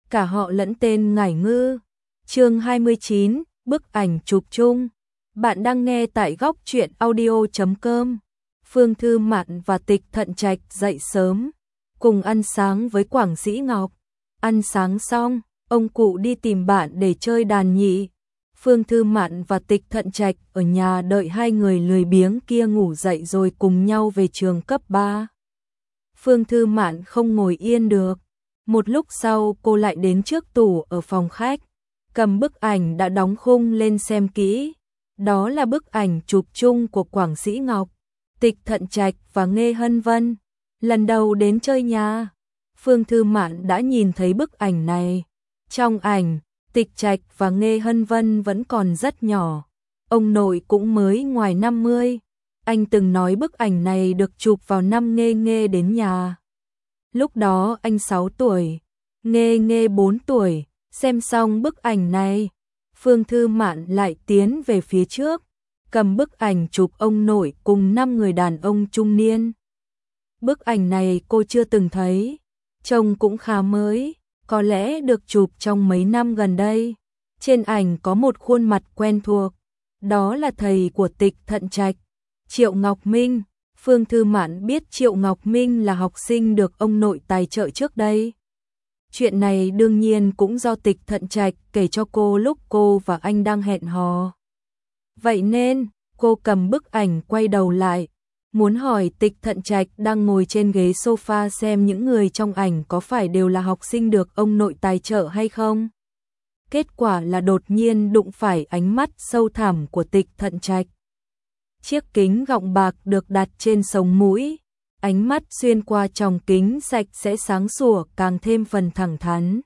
cả họ lẫn tên Ngải Ngư. Chương 29, bức ảnh chụp chung. Bạn đang nghe tại góc truyện audio.com. Phương Thư Mạn và Tịch Thận Trạch dậy sớm, cùng ăn sáng với Quảng Sĩ Ngọc. Ăn sáng xong, ông cụ đi tìm bạn để chơi đàn nhị. Phương Thư Mạn và Tịch Thận Trạch ở nhà đợi hai người lười biếng kia ngủ dậy rồi cùng nhau về trường cấp 3. Phương Thư Mạn không ngồi yên được. Một lúc sau cô lại đến trước tủ ở phòng khách, cầm bức ảnh đã đóng khung lên xem kỹ. Đó là bức ảnh chụp chung của Quảng Sĩ Ngọc, Tịch Thận Trạch và Nghê Hân Vân. Lần đầu đến chơi nhà, Phương Thư Mạn đã nhìn thấy bức ảnh này. Trong ảnh, Tịch Trạch và Nghê Hân Vân vẫn còn rất nhỏ. Ông nội cũng mới ngoài 50. Anh từng nói bức ảnh này được chụp vào năm Nghê Nghê đến nhà. Lúc đó anh 6 tuổi, Nghê Nghê 4 tuổi. Xem xong bức ảnh này, Phương Thư Mạn lại tiến về phía trước, cầm bức ảnh chụp ông nội cùng 5 người đàn ông trung niên. Bức ảnh này cô chưa từng thấy, trông cũng khá mới, có lẽ được chụp trong mấy năm gần đây. Trên ảnh có một khuôn mặt quen thuộc, đó là thầy của Tịch Thận Trạch, Triệu Ngọc Minh. Phương Thư Mạn biết Triệu Ngọc Minh là học sinh được ông nội tài trợ trước đây. Chuyện này đương nhiên cũng do Tịch Thận Trạch kể cho cô lúc cô và anh đang hẹn hò. Vậy nên, cô cầm bức ảnh quay đầu lại, muốn hỏi Tịch Thận Trạch đang ngồi trên ghế sofa xem những người trong ảnh có phải đều là học sinh được ông nội tài trợ hay không. Kết quả là đột nhiên đụng phải ánh mắt sâu thẳm của Tịch Thận Trạch. Chiếc kính gọng bạc được đặt trên sống mũi, ánh mắt xuyên qua tròng kính sạch sẽ sáng sủa càng thêm phần thẳng thắn.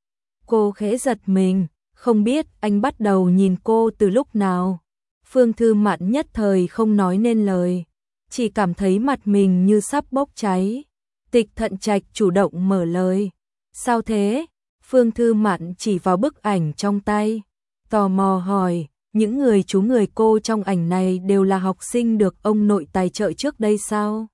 Cô khẽ giật mình, không biết anh bắt đầu nhìn cô từ lúc nào. Phương Thư Mạn nhất thời không nói nên lời, chỉ cảm thấy mặt mình như sắp bốc cháy. Tịch Thận Trạch chủ động mở lời. Sao thế? Phương Thư Mạn chỉ vào bức ảnh trong tay, tò mò hỏi, những người chú người cô trong ảnh này đều là học sinh được ông nội tài trợ trước đây sao?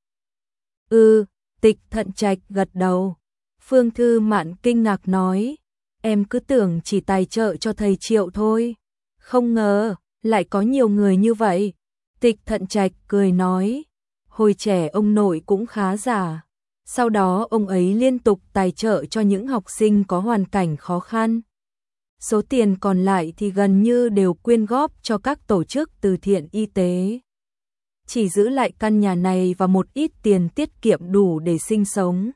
Tịch Thận Trạch gật đầu. Phương Thư Mạn kinh ngạc nói, em cứ tưởng chỉ tài trợ cho thầy Triệu thôi, không ngờ lại có nhiều người như vậy. Tịch Thận Trạch cười nói, hồi trẻ ông nội cũng khá giả, sau đó ông ấy liên tục tài trợ cho những học sinh có hoàn cảnh khó khăn. Số tiền còn lại thì gần như đều quyên góp cho các tổ chức từ thiện y tế. Chỉ giữ lại căn nhà này và một ít tiền tiết kiệm đủ để sinh sống.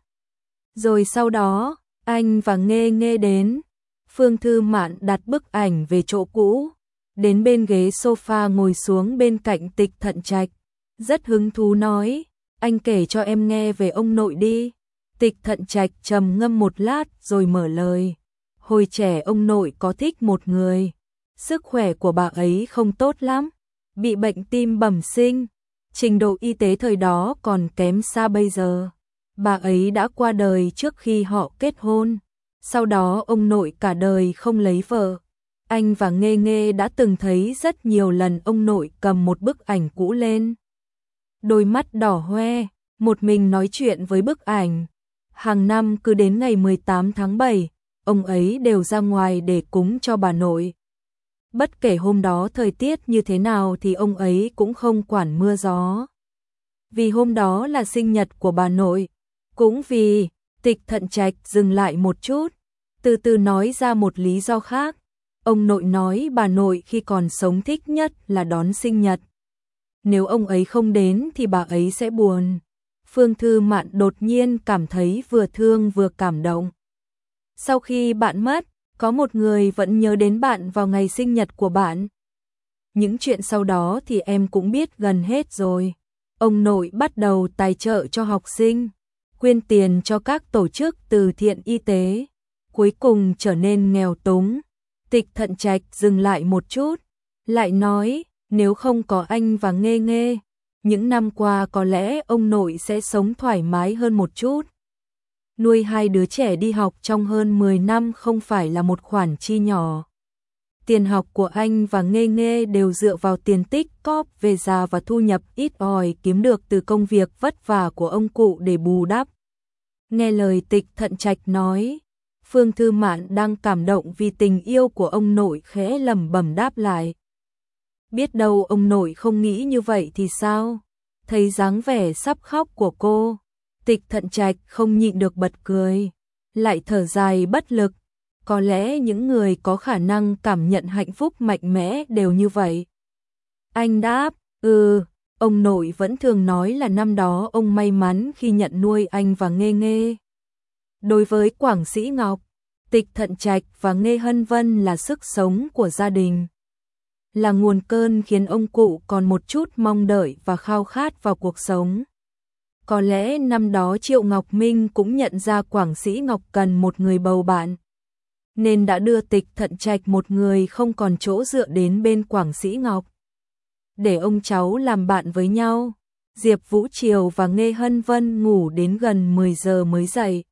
Rồi sau đó, anh và Nghê Nghê đến. Phương Thư Mạn đặt bức ảnh về chỗ cũ, đến bên ghế sofa ngồi xuống bên cạnh Tịch Thận Trạch. Rất hứng thú nói, anh kể cho em nghe về ông nội đi. Tịch Thận Trạch trầm ngâm một lát rồi mở lời. Hồi trẻ ông nội có thích một người. Sức khỏe của bà ấy không tốt lắm, bị bệnh tim bẩm sinh. Trình độ y tế thời đó còn kém xa bây giờ. Bà ấy đã qua đời trước khi họ kết hôn. Sau đó ông nội cả đời không lấy vợ. Anh và Nghê Nghê đã từng thấy rất nhiều lần ông nội cầm một bức ảnh cũ lên, đôi mắt đỏ hoe, một mình nói chuyện với bức ảnh. Hàng năm cứ đến ngày 18 tháng 7, ông ấy đều ra ngoài để cúng cho bà nội. Bất kể hôm đó thời tiết như thế nào thì ông ấy cũng không quản mưa gió. Vì hôm đó là sinh nhật của bà nội. Cũng vì, Tịch Thận Trạch dừng lại một chút, từ từ nói ra một lý do khác. Ông nội nói bà nội khi còn sống thích nhất là đón sinh nhật. Nếu ông ấy không đến thì bà ấy sẽ buồn. Phương Thư Mạn đột nhiên cảm thấy vừa thương vừa cảm động. Sau khi bạn mất, có một người vẫn nhớ đến bạn vào ngày sinh nhật của bạn. Những chuyện sau đó thì em cũng biết gần hết rồi. Ông nội bắt đầu tài trợ cho học sinh, quyên tiền cho các tổ chức từ thiện y tế, cuối cùng trở nên nghèo túng. Tịch Thận Trạch dừng lại một chút, lại nói, nếu không có anh và Nghê Nghê, những năm qua có lẽ ông nội sẽ sống thoải mái hơn một chút. Nuôi hai đứa trẻ đi học trong hơn 10 năm không phải là một khoản chi nhỏ. Tiền học của anh và Nghê Nghê đều dựa vào tiền tích cóp về già và thu nhập ít ỏi kiếm được từ công việc vất vả của ông cụ để bù đắp. Nghe lời Tịch Thận Trạch nói, Phương Thư Mạn đang cảm động vì tình yêu của ông nội khẽ lẩm bẩm đáp lại. Biết đâu ông nội không nghĩ như vậy thì sao? Thấy dáng vẻ sắp khóc của cô, Tịch Thận Trạch không nhịn được bật cười, lại thở dài bất lực. Có lẽ những người có khả năng cảm nhận hạnh phúc mạnh mẽ đều như vậy. Anh đáp, ông nội vẫn thường nói là năm đó ông may mắn khi nhận nuôi anh và Nghê Nghê. Đối với Quảng Sĩ Ngọc, Tịch Thận Trạch và Nghê Hân Vân là sức sống của gia đình, là nguồn cơn khiến ông cụ còn một chút mong đợi và khao khát vào cuộc sống. Có lẽ năm đó Triệu Ngọc Minh cũng nhận ra Quảng Sĩ Ngọc cần một người bầu bạn, nên đã đưa Tịch Thận Trạch, một người không còn chỗ dựa, đến bên Quảng Sĩ Ngọc, để ông cháu làm bạn với nhau. Diệp Vũ Triều và Nghê Hân Vân ngủ đến gần 10 giờ mới dậy.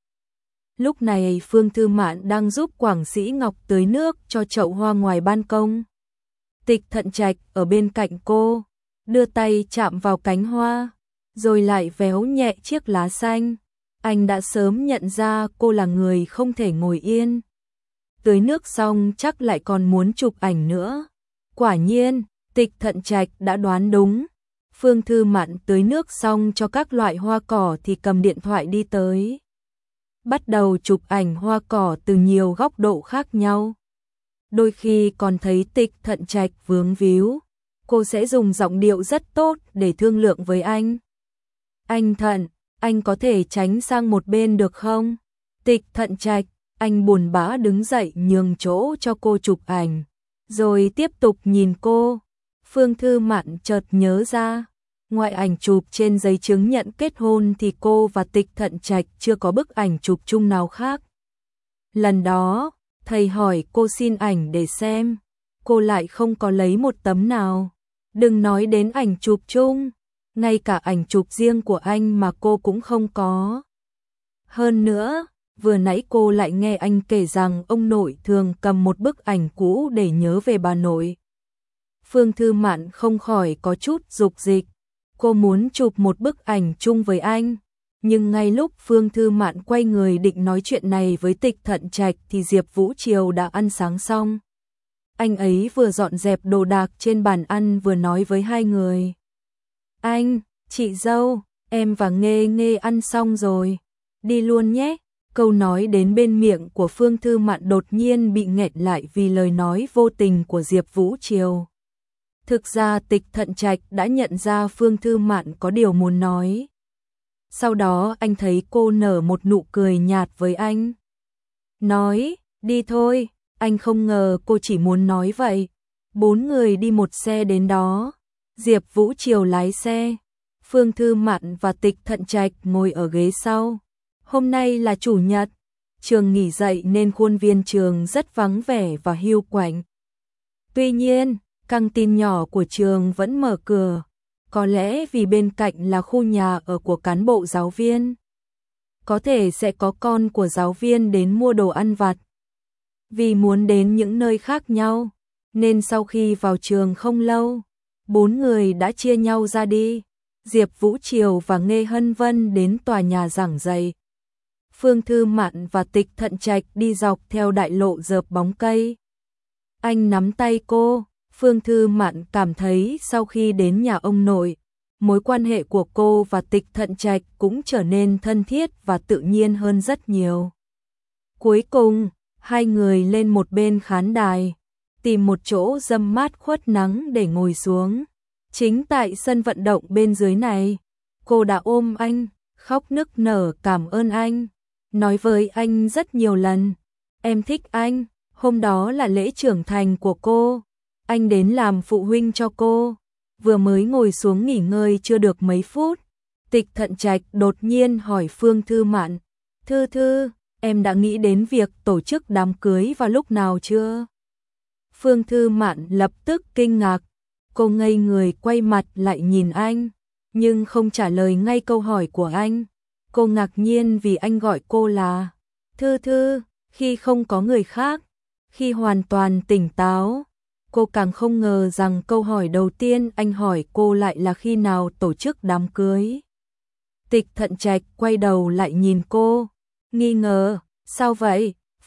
Lúc này Phương Thư Mạn đang giúp Quảng Sĩ Ngọc tưới nước cho chậu hoa ngoài ban công. Tịch Thận Trạch ở bên cạnh cô, đưa tay chạm vào cánh hoa, rồi lại véo nhẹ chiếc lá xanh. Anh đã sớm nhận ra cô là người không thể ngồi yên. Tưới nước xong chắc lại còn muốn chụp ảnh nữa. Quả nhiên, Tịch Thận Trạch đã đoán đúng. Phương Thư Mạn tưới nước xong cho các loại hoa cỏ thì cầm điện thoại đi tới, bắt đầu chụp ảnh hoa cỏ từ nhiều góc độ khác nhau. Đôi khi còn thấy Tịch Thận Trạch vướng víu, cô sẽ dùng giọng điệu rất tốt để thương lượng với anh. Anh Thận, anh có thể tránh sang một bên được không? Tịch Thận Trạch, anh buồn bã đứng dậy nhường chỗ cho cô chụp ảnh, rồi tiếp tục nhìn cô. Phương Thư Mạn chợt nhớ ra, ngoài ảnh chụp trên giấy chứng nhận kết hôn thì cô và Tịch Thận Trạch chưa có bức ảnh chụp chung nào khác. Lần đó, thầy hỏi cô xin ảnh để xem, cô lại không có lấy một tấm nào. Đừng nói đến ảnh chụp chung, ngay cả ảnh chụp riêng của anh mà cô cũng không có. Hơn nữa, vừa nãy cô lại nghe anh kể rằng ông nội thường cầm một bức ảnh cũ để nhớ về bà nội. Phương Thư Mạn không khỏi có chút dục dịch, cô muốn chụp một bức ảnh chung với anh. Nhưng ngay lúc Phương Thư Mạn quay người định nói chuyện này với Tịch Thận Trạch thì Diệp Vũ Triều đã ăn sáng xong. Anh ấy vừa dọn dẹp đồ đạc trên bàn ăn vừa nói với hai người. Anh, chị dâu, em và Nghê Nghê ăn xong rồi, đi luôn nhé. Câu nói đến bên miệng của Phương Thư Mạn đột nhiên bị nghẹn lại vì lời nói vô tình của Diệp Vũ Triều. Thực ra Tịch Thận Trạch đã nhận ra Phương Thư Mạn có điều muốn nói. Sau đó anh thấy cô nở một nụ cười nhạt với anh. Nói, đi thôi, anh không ngờ cô chỉ muốn nói vậy. 4 người đi một xe đến đó. Diệp Vũ Triều lái xe, Phương Thư Mạn và Tịch Thận Trạch ngồi ở ghế sau. Hôm nay là chủ nhật, trường nghỉ dạy nên khuôn viên trường rất vắng vẻ và hiu quạnh. Tuy nhiên, căng tin nhỏ của trường vẫn mở cửa, có lẽ vì bên cạnh là khu nhà ở của cán bộ giáo viên. Có thể sẽ có con của giáo viên đến mua đồ ăn vặt. Vì muốn đến những nơi khác nhau, nên sau khi vào trường không lâu, 4 người đã chia nhau ra đi. Diệp Vũ Triều và Nghê Hân Vân đến tòa nhà giảng dạy. Phương Thư Mạn và Tịch Thận Trạch đi dọc theo đại lộ rợp bóng cây. Anh nắm tay cô, Phương Thư Mạn cảm thấy sau khi đến nhà ông nội, mối quan hệ của cô và Tịch Thận Trạch cũng trở nên thân thiết và tự nhiên hơn rất nhiều. Cuối cùng, hai người lên một bên khán đài, tìm một chỗ râm mát khuất nắng để ngồi xuống. Chính tại sân vận động bên dưới này, cô đã ôm anh, khóc nức nở cảm ơn anh, nói với anh rất nhiều lần, em thích anh. Hôm đó là lễ trưởng thành của cô, anh đến làm phụ huynh cho cô. Vừa mới ngồi xuống nghỉ ngơi chưa được mấy phút, Tịch Thận Trạch đột nhiên hỏi Phương Thư Mạn, Thư Thư, em đã nghĩ đến việc tổ chức đám cưới vào lúc nào chưa? Phương Thư Mạn lập tức kinh ngạc, cô ngây người quay mặt lại nhìn anh, nhưng không trả lời ngay câu hỏi của anh. Cô ngạc nhiên vì anh gọi cô là Thư Thư, khi không có người khác, khi hoàn toàn tỉnh táo. Cô càng không ngờ rằng câu hỏi đầu tiên anh hỏi cô lại là khi nào tổ chức đám cưới. Tịch Thận Trạch quay đầu lại nhìn cô, nghi ngờ, sao vậy?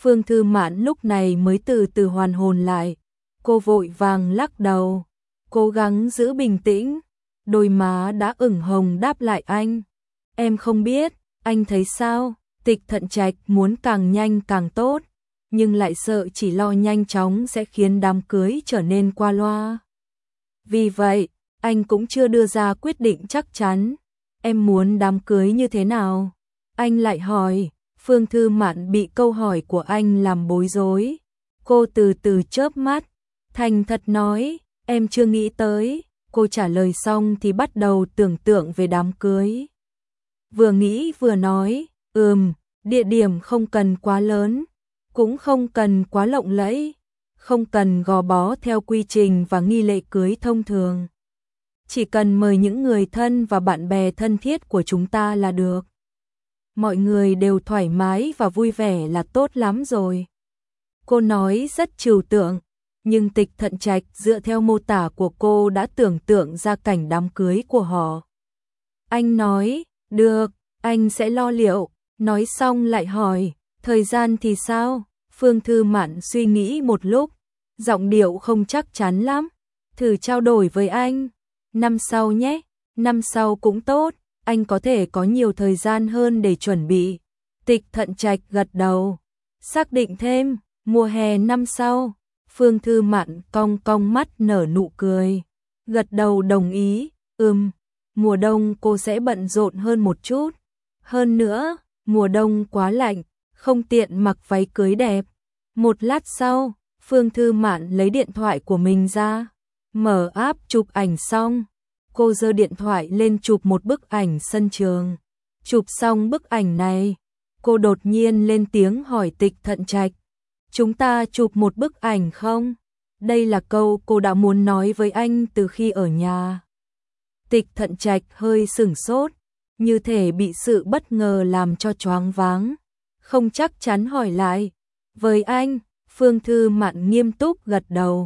Phương Thư Mạn lúc này mới từ từ hoàn hồn lại. Cô vội vàng lắc đầu, cố gắng giữ bình tĩnh, đôi má đã ửng hồng đáp lại anh. Em không biết, anh thấy sao? Tịch Thận Trạch muốn càng nhanh càng tốt, nhưng lại sợ chỉ lo nhanh chóng sẽ khiến đám cưới trở nên qua loa. Vì vậy, anh cũng chưa đưa ra quyết định chắc chắn. Em muốn đám cưới như thế nào? Anh lại hỏi. Phương Thư Mạn bị câu hỏi của anh làm bối rối. Cô từ từ chớp mắt, thành thật nói, em chưa nghĩ tới. Cô trả lời xong thì bắt đầu tưởng tượng về đám cưới. Vừa nghĩ vừa nói, địa điểm không cần quá lớn, cũng không cần quá lộng lẫy, không cần gò bó theo quy trình và nghi lễ cưới thông thường. Chỉ cần mời những người thân và bạn bè thân thiết của chúng ta là được. Mọi người đều thoải mái và vui vẻ là tốt lắm rồi. Cô nói rất trừu tượng, nhưng Tịch Thận Trạch dựa theo mô tả của cô đã tưởng tượng ra cảnh đám cưới của họ. Anh nói, được, anh sẽ lo liệu. Nói xong lại hỏi, thời gian thì sao? Phương Thư Mạn suy nghĩ một lúc, giọng điệu không chắc chắn lắm. Thử trao đổi với anh. Năm sau nhé, năm sau cũng tốt, anh có thể có nhiều thời gian hơn để chuẩn bị. Tịch Thận Trạch gật đầu, xác định thêm, mùa hè năm sau. Phương Thư Mạn cong cong mắt nở nụ cười, gật đầu đồng ý, mùa đông cô sẽ bận rộn hơn một chút. Hơn nữa, mùa đông quá lạnh, không tiện mặc váy cưới đẹp. Một lát sau, Phương Thư Mạn lấy điện thoại của mình ra, mở app chụp ảnh xong. Cô giơ điện thoại lên chụp một bức ảnh sân trường. Chụp xong bức ảnh này, cô đột nhiên lên tiếng hỏi Tịch Thận Trạch, chúng ta chụp một bức ảnh không? Đây là câu cô đã muốn nói với anh từ khi ở nhà. Tịch Thận Trạch hơi sửng sốt, như thể bị sự bất ngờ làm cho choáng váng. Không chắc chắn hỏi lại, với anh? Phương Thư Mạn nghiêm túc gật đầu.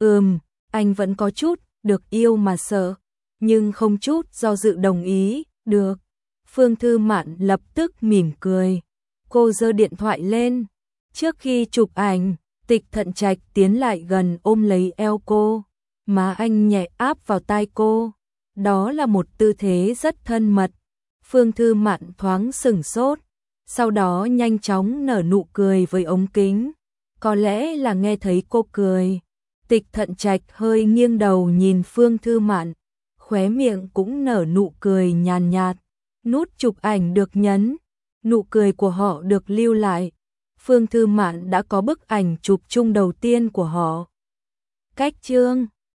Anh vẫn có chút được yêu mà sợ, nhưng không chút do dự đồng ý, được. Phương Thư Mạn lập tức mỉm cười. Cô giơ điện thoại lên. Trước khi chụp ảnh, Tịch Thận Trạch tiến lại gần ôm lấy eo cô, má anh nhẹ áp vào tai cô. Đó là một tư thế rất thân mật. Phương Thư Mạn thoáng sửng sốt, sau đó nhanh chóng nở nụ cười với ống kính. Có lẽ là nghe thấy cô cười, Tịch Thận Trạch hơi nghiêng đầu nhìn Phương Thư Mạn, khóe miệng cũng nở nụ cười nhàn nhạt. Nút chụp ảnh được nhấn, nụ cười của họ được lưu lại. Phương Thư Mạn đã có bức ảnh chụp chung đầu tiên của họ. Cách chương